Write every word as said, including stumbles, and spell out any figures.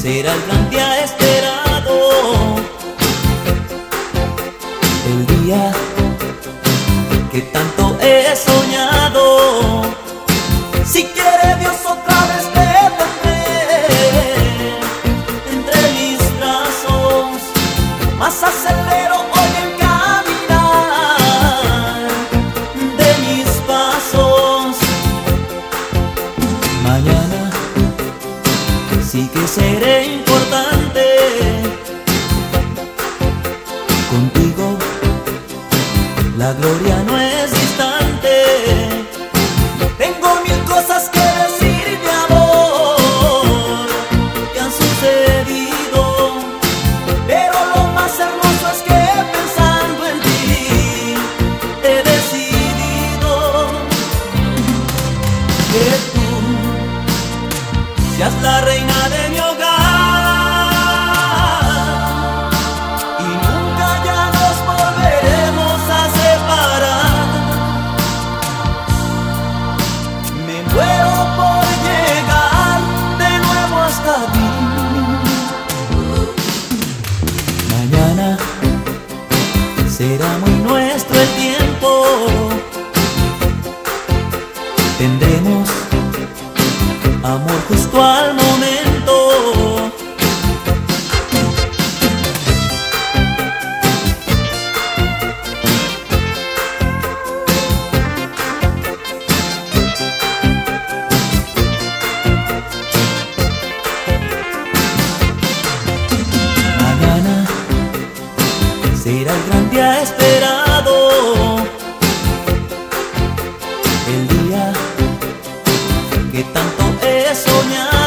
será el gran día esperado, el día que tanto he soñado. Si quiere Dios otra vez te tendré entre mis brazos, más acelero hoy el caminar de mis pasos. Mañana sí que seré importante, contigo la gloria no es distante. Tengo mil cosas que decir, mi amor, que han sucedido, pero lo más hermoso es que pensando en ti he decidido que tú seas la reina de mi hogar y nunca ya nos volveremos a separar. Me muero por llegar de nuevo hasta ti. Mañana será muy nuestro el tiempo, tendremos amor justo al momento. Mañana será el gran día esperado, el día que tanto he soñado.